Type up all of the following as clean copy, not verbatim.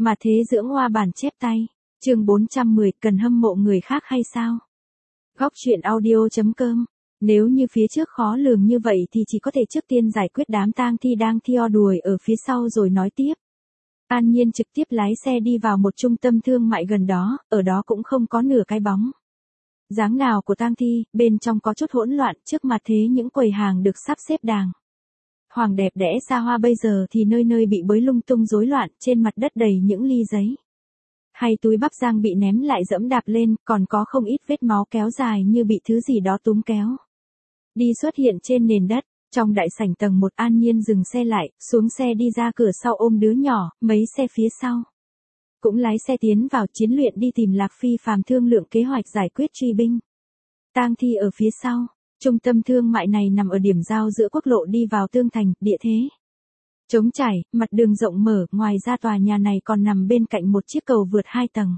Mà thế dưỡng hoa bản chép tay. Chương 410, cần hâm mộ người khác hay sao? Góc truyện audio.com. Nếu như phía trước khó lường như vậy thì chỉ có thể trước tiên giải quyết đám tang thi đang theo đuổi ở phía sau rồi nói tiếp. An Nhiên trực tiếp lái xe đi vào một trung tâm thương mại gần đó, ở đó cũng không có nửa cái bóng dáng nào của tang thi, bên trong có chút hỗn loạn, trước mặt thế những quầy hàng được sắp xếp đàng hoàng đẹp đẽ xa hoa, bây giờ thì nơi nơi bị bới lung tung rối loạn, trên mặt đất đầy những ly giấy hay túi bắp rang bị ném lại dẫm đạp lên, còn có không ít vết máu kéo dài như bị thứ gì đó túm kéo đi xuất hiện trên nền đất. Trong đại sảnh tầng 1, An Nhiên dừng xe lại, xuống xe đi ra cửa sau ôm đứa nhỏ, mấy xe phía sau cũng lái xe tiến vào chiến luyện đi tìm Lạc Phi Phàm thương lượng kế hoạch giải quyết truy binh tang thi ở phía sau. Trung tâm thương mại này nằm ở điểm giao giữa quốc lộ đi vào Tương Thành, địa thế trống trải, mặt đường rộng mở, ngoài ra tòa nhà này còn nằm bên cạnh một chiếc cầu vượt 2 tầng.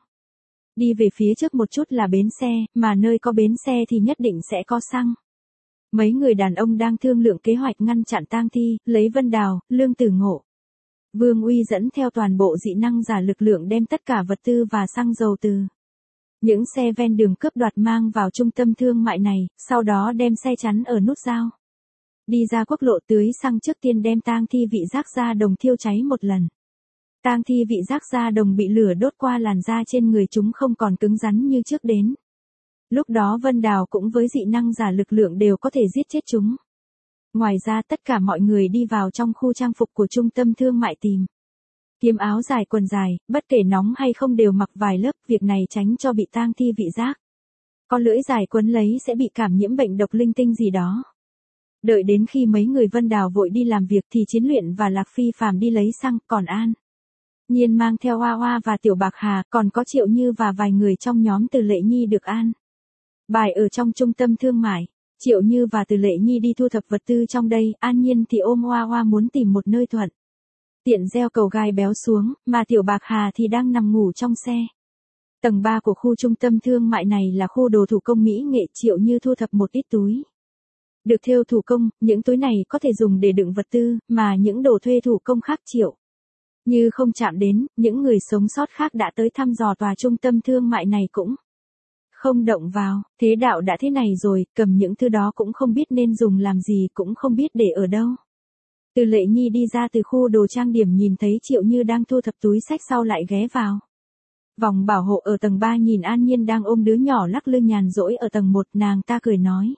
Đi về phía trước một chút là bến xe, mà nơi có bến xe thì nhất định sẽ có xăng. Mấy người đàn ông đang thương lượng kế hoạch ngăn chặn tang thi, lấy Vân Đào, Lương Tử Ngộ, Vương Uy dẫn theo toàn bộ dị năng giả lực lượng đem tất cả vật tư và xăng dầu từ những xe ven đường cướp đoạt mang vào trung tâm thương mại này, sau đó đem xe chắn ở nút giao. Đi ra quốc lộ tưới xăng, trước tiên đem tang thi vị giác da đồng thiêu cháy một lần. Tang thi vị giác da đồng bị lửa đốt qua, làn da trên người chúng không còn cứng rắn như trước đến. Lúc đó Vân Đào cũng với dị năng giả lực lượng đều có thể giết chết chúng. Ngoài ra tất cả mọi người đi vào trong khu trang phục của trung tâm thương mại tìm kiếm áo dài quần dài, bất kể nóng hay không đều mặc vài lớp, việc này tránh cho bị tang thi vị giác có lưỡi dài quấn lấy sẽ bị cảm nhiễm bệnh độc linh tinh gì đó. Đợi đến khi mấy người Vân Đào vội đi làm việc thì Chiến Luyện và Lạc Phi Phàm đi lấy xăng, còn An Nhiên mang theo Hoa Hoa và Tiểu Bạc Hà, còn có Triệu Như và vài người trong nhóm Từ Lệ Nhi được an bài ở trong trung tâm thương mại. Triệu Như và Từ Lệ Nhi đi thu thập vật tư trong đây, An Nhiên thì ôm Hoa Hoa muốn tìm một nơi thuận tiện gieo cầu gai béo xuống, mà Tiểu Bạc Hà thì đang nằm ngủ trong xe. Tầng 3 của khu trung tâm thương mại này là khu đồ thủ công mỹ nghệ. Triệu Như thu thập một ít túi được thêu thủ công, những túi này có thể dùng để đựng vật tư, mà những đồ thuê thủ công khác Triệu Như không chạm đến. Những người sống sót khác đã tới thăm dò tòa trung tâm thương mại này cũng không động vào. Thế đạo đã thế này rồi, cầm những thứ đó cũng không biết nên dùng làm gì, cũng không biết để ở đâu. Từ Lệ Nhi đi ra từ khu đồ trang điểm, nhìn thấy Triệu Như đang thu thập túi xách, sau lại ghé vào vòng bảo hộ ở tầng 3, nhìn An Nhiên đang ôm đứa nhỏ lắc lư nhàn rỗi ở tầng 1, nàng ta cười nói: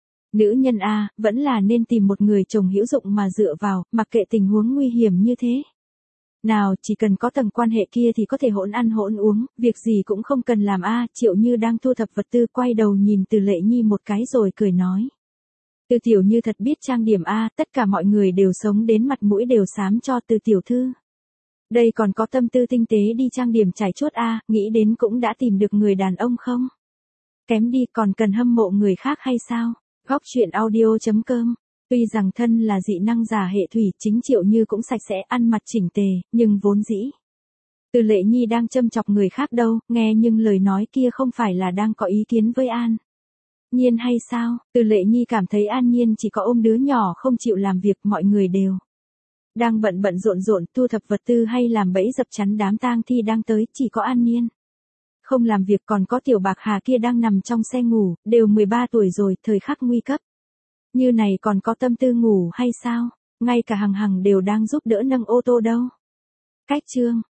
Nữ nhân a, vẫn là nên tìm một người chồng hữu dụng mà dựa vào, mặc kệ tình huống nguy hiểm như thế nào, chỉ cần có tầng quan hệ kia thì có thể hỗn ăn hỗn uống, việc gì cũng không cần làm a. Triệu Như đang thu thập vật tư quay đầu nhìn Từ Lệ Nhi một cái rồi cười nói: Từ tiểu Như thật biết trang điểm a, tất cả mọi người đều sống đến mặt mũi đều xám cho Từ tiểu thư. Đây còn có tâm tư tinh tế đi trang điểm trải chuốt a, nghĩ đến cũng đã tìm được người đàn ông không kém đi, còn cần hâm mộ người khác hay sao? Góc truyện audio.com. Tuy rằng thân là dị năng giả hệ thủy, chính Triệu Như cũng sạch sẽ, ăn mặc chỉnh tề, nhưng vốn dĩ Từ Lệ Nhi đang châm chọc người khác đâu, nghe nhưng lời nói kia không phải là đang có ý kiến với An Nhiên hay sao? Từ Lệ Nhi cảm thấy An Nhiên chỉ có ôm đứa nhỏ không chịu làm việc, mọi người đều đang bận rộn thu thập vật tư hay làm bẫy dập chắn đám tang thi đang tới, chỉ có An Nhiên không làm việc, còn có Tiểu Bạc Hà kia đang nằm trong xe ngủ, đều 13 tuổi rồi, thời khắc nguy cấp như này còn có tâm tư ngủ hay sao? Ngay cả Hằng Hằng đều đang giúp đỡ nâng ô tô đâu. Cách chương